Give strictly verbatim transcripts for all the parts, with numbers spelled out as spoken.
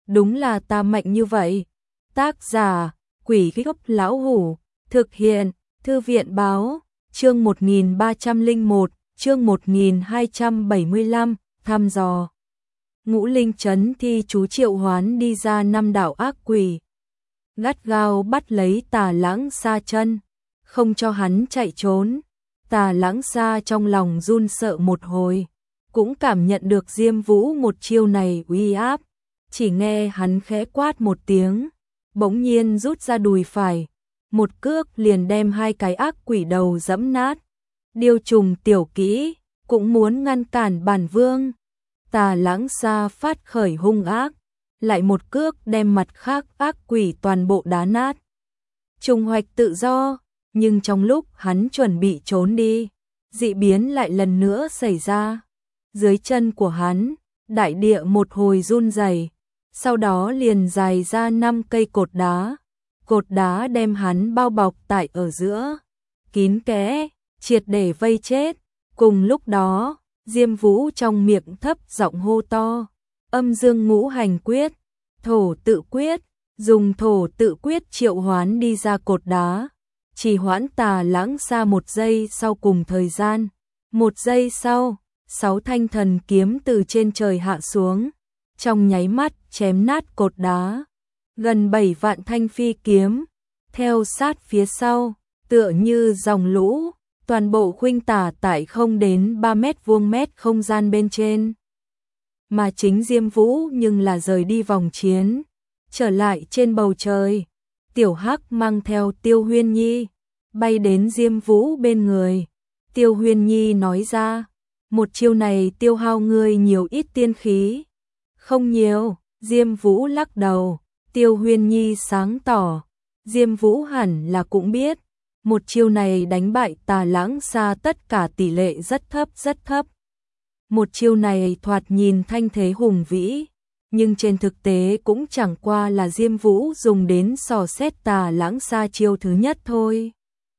đúng là ta mạnh như vậy. Tác giả, Quỷ Gốc Lão Hủ, thực hiện, Thư viện báo, chương một nghìn ba trăm lẻ một, chương một nghìn hai trăm bảy mươi lăm, thăm dò. Ngũ Linh Trấn Thi chú triệu hoán đi ra năm đạo ác quỷ, gắt gao bắt lấy Tà Lãng Sa chân, không cho hắn chạy trốn. Tà Lãng Sa trong lòng run sợ một hồi, cũng cảm nhận được Diêm Vũ một chiêu này uy áp, chỉ nghe hắn khẽ quát một tiếng, bỗng nhiên rút ra đùi phải, một cước liền đem hai cái ác quỷ đầu giẫm nát. Điêu trùng tiểu kỹ, cũng muốn ngăn cản bản vương. Tà Lãng Sa phát khởi hung ác, lại một cước đem mặt khác ác quỷ toàn bộ đá nát. Trùng hoạch tự do, nhưng trong lúc hắn chuẩn bị trốn đi, dị biến lại lần nữa xảy ra. Dưới chân của hắn, đại địa một hồi run rẩy, sau đó liền dài ra năm cây cột đá. Cột đá đem hắn bao bọc tại ở giữa, kín kẽ, triệt để vây chết. Cùng lúc đó, Diêm Vũ trong miệng thấp giọng hô to, âm dương ngũ hành quyết, thổ tự quyết, dùng thổ tự quyết triệu hoán đi ra cột đá, chỉ hoãn Tà Lãng Sa một giây sau cùng thời gian. Một giây sau, sáu thanh thần kiếm từ trên trời hạ xuống, trong nháy mắt chém nát cột đá. Gần bảy vạn thanh phi kiếm theo sát phía sau, tựa như dòng lũ, toàn bộ khuynh tả tại không đến ba mét vuông mét không gian bên trên. Mà chính Diêm Vũ nhưng là rời đi vòng chiến, trở lại trên bầu trời. Tiểu Hắc mang theo Tiêu Huyên Nhi, bay đến Diêm Vũ bên người. Tiêu Huyên Nhi nói ra, một chiêu này tiêu hao ngươi nhiều ít tiên khí. Không nhiều, Diêm Vũ lắc đầu. Tiêu Huyên Nhi sáng tỏ, Diêm Vũ hẳn là cũng biết, một chiêu này đánh bại Tà Lãng Sa tất cả tỷ lệ rất thấp rất thấp. Một chiêu này thoạt nhìn thanh thế hùng vĩ, nhưng trên thực tế cũng chẳng qua là Diêm Vũ dùng đến dò xét Tà Lãng Sa chiêu thứ nhất thôi.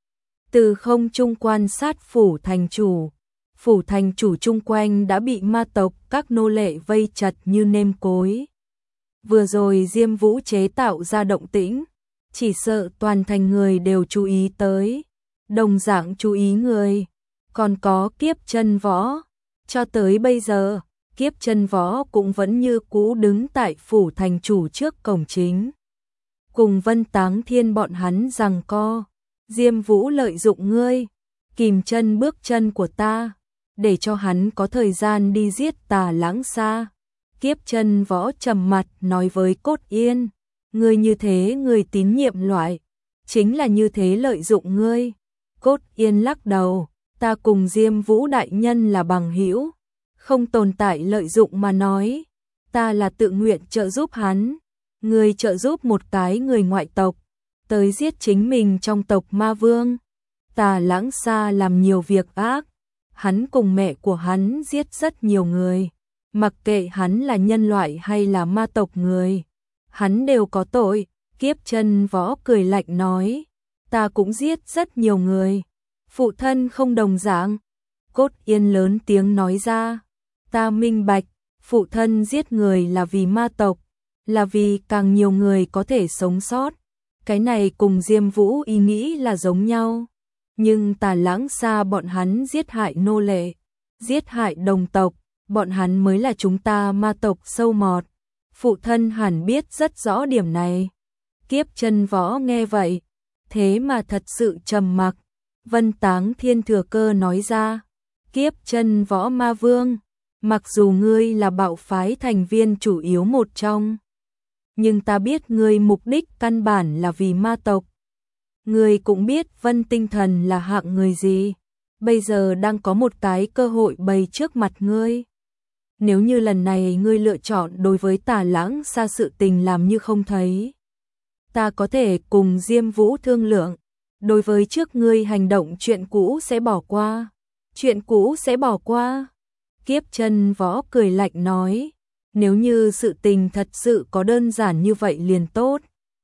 Từ không trung quan sát phủ thành chủ, phủ thành chủ chung quanh đã bị ma tộc các nô lệ vây chặt như nêm cối. Vừa rồi Diêm Vũ chế tạo ra động tĩnh, chỉ sợ toàn thành người đều chú ý tới, đồng dạng chú ý người, còn có Kiếp Chân Võ. Cho tới bây giờ, Kiếp Chân Võ cũng vẫn như cũ đứng tại phủ thành chủ trước cổng chính, cùng Vân Táng Thiên bọn hắn giằng co. Diêm Vũ lợi dụng ngươi, kìm chân bước chân của ta, để cho hắn có thời gian đi giết Tà Lãng Sa. Kiếp Chân Võ trầm mặt nói với Cốt Yên, ngươi như thế người tín nhiệm loại, chính là như thế lợi dụng ngươi. Cốt Yên lắc đầu, ta cùng Diêm Vũ đại nhân là bằng hữu, không tồn tại lợi dụng mà nói, ta là tự nguyện trợ giúp hắn. Ngươi trợ giúp một cái người ngoại tộc, tới giết chính mình trong tộc ma vương. Tà Lãng Sa làm nhiều việc ác, hắn cùng mẹ của hắn giết rất nhiều người. Mặc kệ hắn là nhân loại hay là ma tộc người, hắn đều có tội. Kiếp Chân Võ cười lạnh nói, ta cũng giết rất nhiều người, phụ thân không đồng dạng. Cốt Yên lớn tiếng nói ra, ta minh bạch, phụ thân giết người là vì ma tộc, là vì càng nhiều người có thể sống sót. Cái này cùng Diêm Vũ ý nghĩ là giống nhau, nhưng Tà Lãng Sa bọn hắn giết hại nô lệ, giết hại đồng tộc, bọn hắn mới là chúng ta ma tộc sâu mọt. Phụ thân hẳn biết rất rõ điểm này. Kiếp Chân Võ nghe vậy, thế mà thật sự trầm mặc. Vân Táng Thiên thừa cơ nói ra, Kiếp Chân Võ ma vương, mặc dù ngươi là bạo phái thành viên chủ yếu một trong, nhưng ta biết ngươi mục đích căn bản là vì ma tộc. Ngươi cũng biết Vân Tinh Thần là hạng người gì, bây giờ đang có một cái cơ hội bày trước mặt ngươi. Nếu như lần này ngươi lựa chọn đối với Tà Lãng Sa sự tình làm như không thấy, ta có thể cùng Diêm Vũ thương lượng, đối với trước ngươi hành động chuyện cũ sẽ bỏ qua. Chuyện cũ sẽ bỏ qua. Kiếp Chân Võ cười lạnh nói, nếu như sự tình thật sự có đơn giản như vậy liền tốt.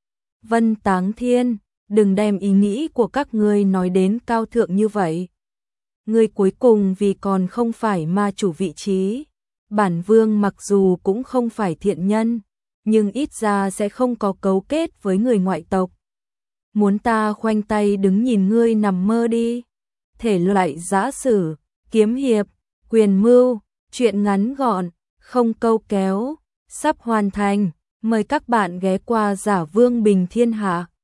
Vân Táng Thiên, đừng đem ý nghĩ của các ngươi nói đến cao thượng như vậy. Ngươi cuối cùng vì còn không phải ma chủ vị trí. Bản vương mặc dù cũng không phải thiện nhân, nhưng ít ra sẽ không có cấu kết với người ngoại tộc. Muốn ta khoanh tay đứng nhìn ngươi nằm mơ đi. Thể loại giã sử, kiếm hiệp, quyền mưu, truyện ngắn gọn, không câu kéo, sắp hoàn thành. Mời các bạn ghé qua Giả Vương Bình Thiên Hạ.